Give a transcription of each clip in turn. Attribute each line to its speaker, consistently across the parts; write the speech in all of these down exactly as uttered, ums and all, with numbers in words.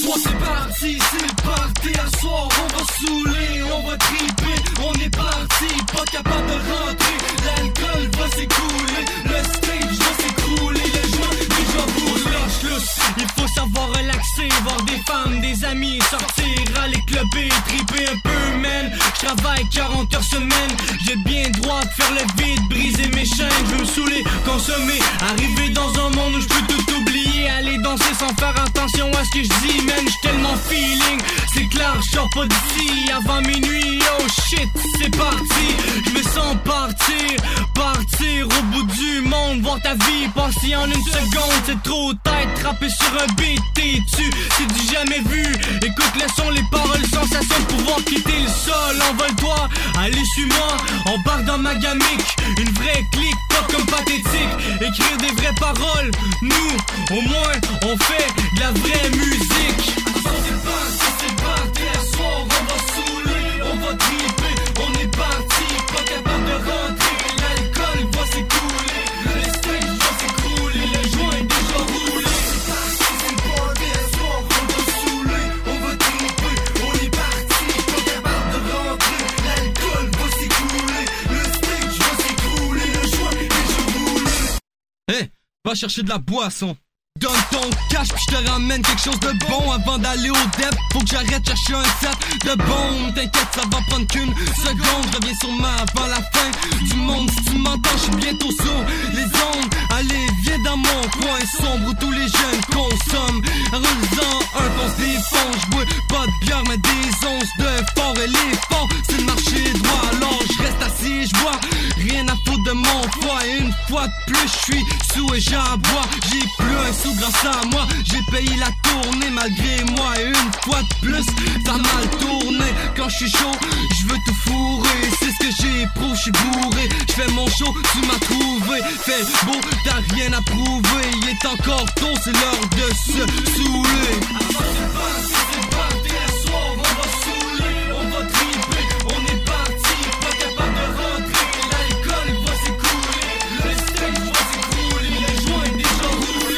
Speaker 1: soir c'est parti, c'est parti. À soir on va saouler, on va triper. On est parti, pas capable de rentrer. L'alcool va s'écouler, le stage va s'écrouler. Le joint déjà brûlé. Il faut savoir relaxer, voir des femmes, des amis, sortir, aller clubber, triper un peu, man. J'travaille quarante heures semaine, j'ai bien le droit de faire le vide, briser mes chaînes. Je veux me saouler, consommer, arriver dans un monde où je peux tout oublier, aller danser sans faire attention à ce que je dis, man. J'suis tellement feeling, c'est clair, j'sors pas d'ici avant minuit. Oh shit, c'est parti, je me sens partir, partir au bout du monde, voir ta vie passer en une seconde. C'est trop tête, trapper sur un beat, t'es tu, c'est du jamais vu. Écoute le son, les paroles, sensation de pouvoir quitter le sol. Envole-toi, allez suis-moi, embarque dans ma gamique. Une vraie clique, pas comme pathétique. Écrire des vraies paroles, nous, au moins, on fait de la vraie musique. C'est parti, c'est parti, à soir, on va saouler, on va triper. On est parti, pas capable de rentrer. L'alcool va s'écouler, le stage va s'écrouler, le joint est déjà roulé. C'est parti, c'est parti, à soir, on va saouler, on va triper. On est parti, pas capable de rentrer. L'alcool va s'écouler, le stage va s'écrouler, le joint est déjà roulé. Hé, hey, va chercher de la boisson. Donne ton cash pis je te ramène quelque chose de bon. Avant d'aller au dep, faut que j'arrête chercher un set de bon. T'inquiète, ça va prendre qu'une seconde. Je reviens sûrement avant la fin du monde. Si tu m'entends, je suis bientôt sur les ondes. Allez, viens dans mon coin sombre où tous les jeunes consomment. Roule-en un, qu'on se défonce. J'bois pas de bière mais des onces de fort. Et les forts, c'est le marché droit. Alors je reste assis, je vois rien à foutre de mon foie. Et une fois de plus, je suis sous et j'aboie. J'ai plus un sous grâce à moi, j'ai payé la tournée malgré moi. Et une fois de plus, ça a mal tourné. Quand je suis chaud, je veux tout fourrer. C'est ce que j'éprouve, je suis bourré. Je fais mon show, tu m'as trouvé. Fais beau, t'as rien à prouver. Il est encore tôt, c'est l'heure de se saouler. Alors c'est parti, c'est parti, à soir, on va saouler, on va triper. On est parti, pas capable de rentrer. L'alcool va s'écouler, le stage va s'écrouler, le joint est déjà roulé.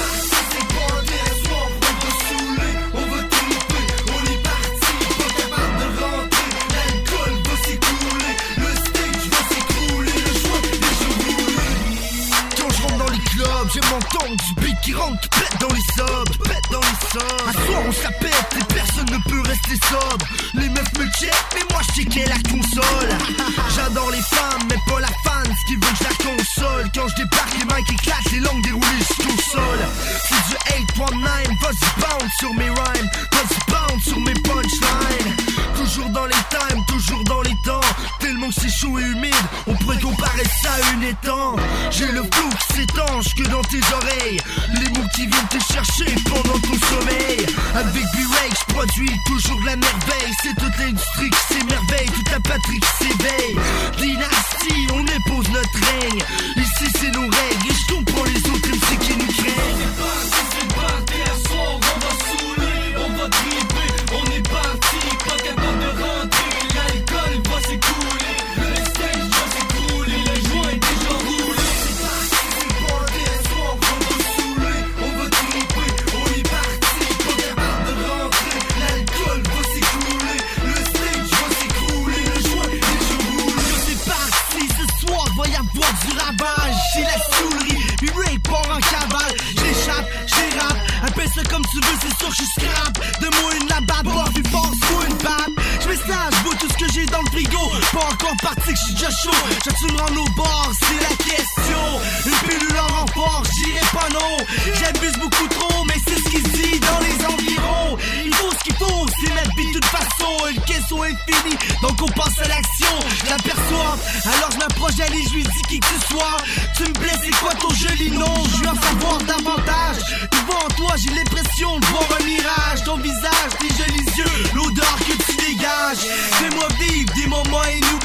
Speaker 2: J'ai mon temps du beat qui rentre, qui pète dans les sobs, pète dans les sobs. À soir on se la pète et personne ne peut rester sobre. Les meufs me check, mais moi je checkais la console. J'adore les femmes, mais pas la fan, ce qui veut que je la console. Quand je débarque, les mains qui éclatent, les langues déroulées jusqu'au sol. C'est du eight point nine, vas-y bounce sur mes rhymes, vas-y bounce sur mes punchlines. Toujours dans les times, toujours dans les temps. Tellement que c'est chaud et humide, on pourrait comparer ça à une étang. J'ai le flou qui s'étanche que dans tes oreilles, les mots qui viennent te chercher pendant ton sommeil. Avec B-Ray, je produis toujours de la merveille. C'est toute l'industrie qui s'émerveille, toute la patrie qui s'éveille. Dynastie, on épose notre règne. Ici c'est nos règles et je comprends les autres M C qui nous craignent.
Speaker 1: C'est parti, c'est parti, à soir, on va saouler, on va triper. On est parti, pas capable de rentrer. L'alcool va s'écouler, le stage va s'écrouler, le joint est déjà roulé. C'est parti, c'est parti, à soir, on va saouler, on va triper. On est parti, pas capable de rentrer. L'alcool va s'écouler, le stage va s'écrouler, le joint est déjà roulé.
Speaker 2: C'est parti, ce soir va y avoir du ravage. J'ai la soulerie, puis Ray part en cavale. J'échappe, j'érappe, appelle ça comme tu veux, c'est sûr que je suis scrap. De moi une la batte, bof, puis force-moi une batte. J'm'estage, je vois tout ce que j'ai dans le frigo. Pas encore parti que je suis déjà chaud. Je tu me rends au bord, c'est la question. Une pilule en renfort, j'irai pas non. J'abuse beaucoup trop, mais c'est ce qui se dit dans les environs. Il faut ce qu'il faut, c'est ma vie de toute façon. Une question infinie, donc on passe à l'action. Je l'aperçois, alors je m'approche d'elle et je lui dis qui que ce soit. Tu me plais, c'est quoi ton joli nom? Je veux en savoir davantage. Devant toi, j'ai l'impression de voir un mirage. Ton visage, tes jolis yeux, l'odeur que tu dégages. Fais-moi vivre des moments inouïs.